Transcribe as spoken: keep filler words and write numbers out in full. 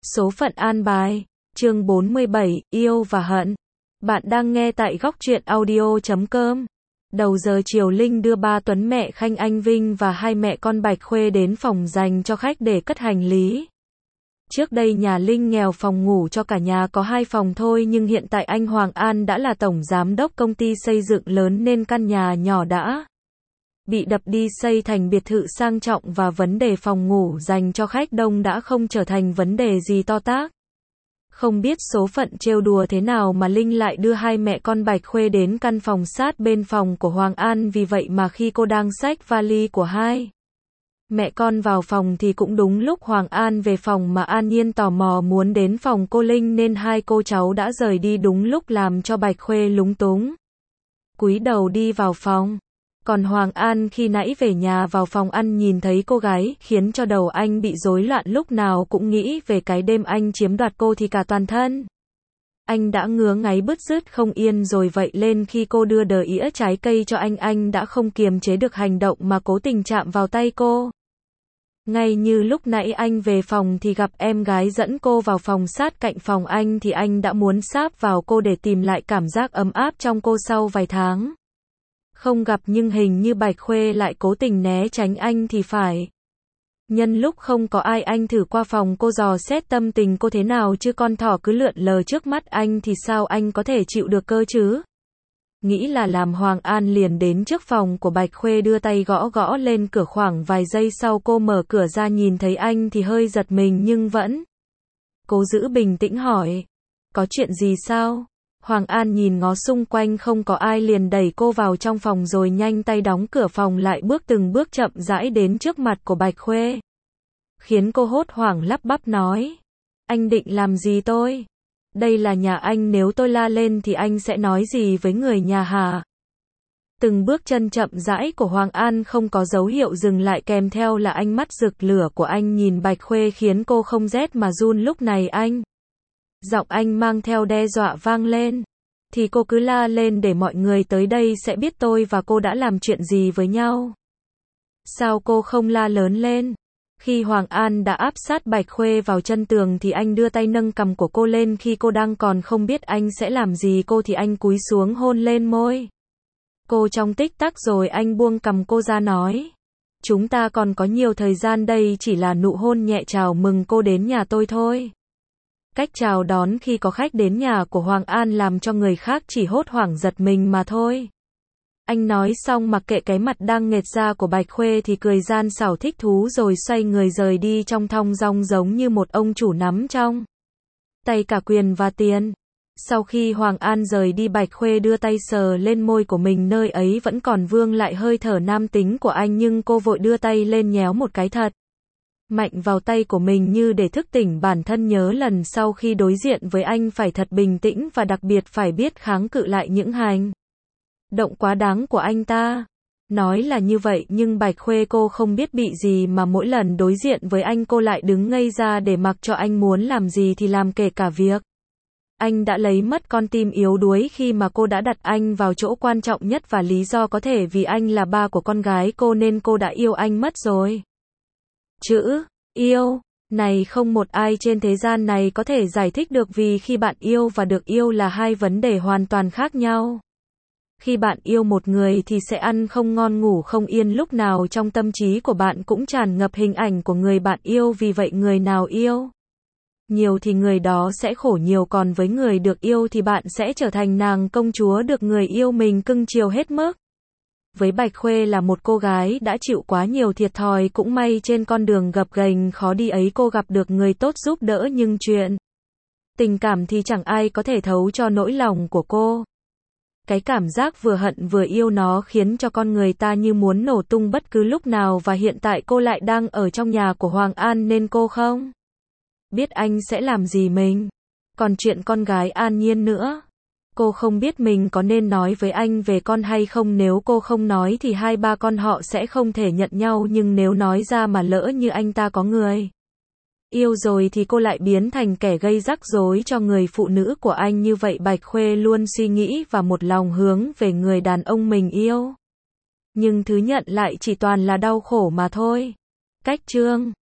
Số phận an bài, chương bốn mươi bảy, yêu và hận. Bạn đang nghe tại góc truyện audio chấm com. Đầu giờ chiều Linh đưa ba Tuấn mẹ Khanh anh Vinh và hai mẹ con Bạch Khuê đến phòng dành cho khách để cất hành lý. Trước đây nhà Linh nghèo, phòng ngủ cho cả nhà có hai phòng thôi, nhưng hiện tại anh Hoàng An đã là tổng giám đốc công ty xây dựng lớn nên căn nhà nhỏ đã bị đập đi xây thành biệt thự sang trọng, và vấn đề phòng ngủ dành cho khách đông đã không trở thành vấn đề gì to tát. Không biết số phận trêu đùa thế nào mà Linh lại đưa hai mẹ con Bạch Khuê đến căn phòng sát bên phòng của Hoàng An, vì vậy mà khi cô đang xách vali của hai mẹ con vào phòng thì cũng đúng lúc Hoàng An về phòng, mà An Nhiên tò mò muốn đến phòng cô Linh nên hai cô cháu đã rời đi đúng lúc, làm cho Bạch Khuê lúng túng cúi đầu đi vào phòng. Còn Hoàng An khi nãy về nhà vào phòng ăn nhìn thấy cô gái, khiến cho đầu anh bị rối loạn, lúc nào cũng nghĩ về cái đêm anh chiếm đoạt cô thì cả toàn thân anh đã ngứa ngáy bứt rứt không yên rồi vậy lên. Khi cô đưa đờ ĩa trái cây cho anh, anh đã không kiềm chế được hành động mà cố tình chạm vào tay cô. Ngay như lúc nãy anh về phòng thì gặp em gái dẫn cô vào phòng sát cạnh phòng anh, thì anh đã muốn sáp vào cô để tìm lại cảm giác ấm áp trong cô sau vài tháng không gặp, nhưng hình như Bạch Khuê lại cố tình né tránh anh thì phải. Nhân lúc không có ai, anh thử qua phòng cô dò xét tâm tình cô thế nào, chứ con thỏ cứ lượn lờ trước mắt anh thì sao anh có thể chịu được cơ chứ. Nghĩ là làm, Hoàng An liền đến trước phòng của Bạch Khuê, đưa tay gõ gõ lên cửa. Khoảng vài giây sau cô mở cửa ra, nhìn thấy anh thì hơi giật mình nhưng vẫn cố giữ bình tĩnh hỏi: có chuyện gì sao? Hoàng An nhìn ngó xung quanh không có ai liền đẩy cô vào trong phòng rồi nhanh tay đóng cửa phòng lại, bước từng bước chậm rãi đến trước mặt của Bạch Khuê, khiến cô hốt hoảng lắp bắp nói: anh định làm gì tôi? Đây là nhà anh, nếu tôi la lên thì anh sẽ nói gì với người nhà hả? Từng bước chân chậm rãi của Hoàng An không có dấu hiệu dừng lại, kèm theo là ánh mắt rực lửa của anh nhìn Bạch Khuê khiến cô không rét mà run. Lúc này anh giọng anh mang theo đe dọa vang lên: thì cô cứ la lên để mọi người tới đây sẽ biết tôi và cô đã làm chuyện gì với nhau. Sao cô không la lớn lên? Khi Hoàng An đã áp sát Bạch Khuê vào chân tường thì anh đưa tay nâng cằm của cô lên. Khi cô đang còn không biết anh sẽ làm gì cô thì anh cúi xuống hôn lên môi cô trong tích tắc, rồi anh buông cằm cô ra nói: chúng ta còn có nhiều thời gian, đây chỉ là nụ hôn nhẹ chào mừng cô đến nhà tôi thôi. Cách chào đón khi có khách đến nhà của Hoàng An làm cho người khác chỉ hốt hoảng giật mình mà thôi. Anh nói xong mặc kệ cái mặt đang nghệt ra của Bạch Khuê thì cười gian xảo thích thú, rồi xoay người rời đi trong thong dong giống như một ông chủ nắm trong tay cả quyền và tiền. Sau khi Hoàng An rời đi, Bạch Khuê đưa tay sờ lên môi của mình, nơi ấy vẫn còn vương lại hơi thở nam tính của anh, nhưng cô vội đưa tay lên nhéo một cái thật mạnh vào tay của mình như để thức tỉnh bản thân, nhớ lần sau khi đối diện với anh phải thật bình tĩnh và đặc biệt phải biết kháng cự lại những hành động quá đáng của anh ta. Nói là như vậy nhưng Bạch Khuê cô không biết bị gì mà mỗi lần đối diện với anh cô lại đứng ngây ra để mặc cho anh muốn làm gì thì làm, kể cả việc anh đã lấy mất con tim yếu đuối khi mà cô đã đặt anh vào chỗ quan trọng nhất, và lý do có thể vì anh là ba của con gái cô nên cô đã yêu anh mất rồi. Chữ yêu này không một ai trên thế gian này có thể giải thích được, vì khi bạn yêu và được yêu là hai vấn đề hoàn toàn khác nhau. Khi bạn yêu một người thì sẽ ăn không ngon ngủ không yên, lúc nào trong tâm trí của bạn cũng tràn ngập hình ảnh của người bạn yêu, vì vậy người nào yêu nhiều thì người đó sẽ khổ nhiều, còn với người được yêu thì bạn sẽ trở thành nàng công chúa được người yêu mình cưng chiều hết mức. Với Bạch Khuê là một cô gái đã chịu quá nhiều thiệt thòi, cũng may trên con đường gập ghềnh khó đi ấy cô gặp được người tốt giúp đỡ, nhưng chuyện tình cảm thì chẳng ai có thể thấu cho nỗi lòng của cô. Cái cảm giác vừa hận vừa yêu nó khiến cho con người ta như muốn nổ tung bất cứ lúc nào, và hiện tại cô lại đang ở trong nhà của Hoàng An nên cô không biết anh sẽ làm gì mình. Còn chuyện con gái An Nhiên nữa, cô không biết mình có nên nói với anh về con hay không. Nếu cô không nói thì hai ba con họ sẽ không thể nhận nhau, nhưng nếu nói ra mà lỡ như anh ta có người yêu rồi thì cô lại biến thành kẻ gây rắc rối cho người phụ nữ của anh. Như vậy Bạch Khuê luôn suy nghĩ và một lòng hướng về người đàn ông mình yêu, nhưng thứ nhận lại chỉ toàn là đau khổ mà thôi. Cách chương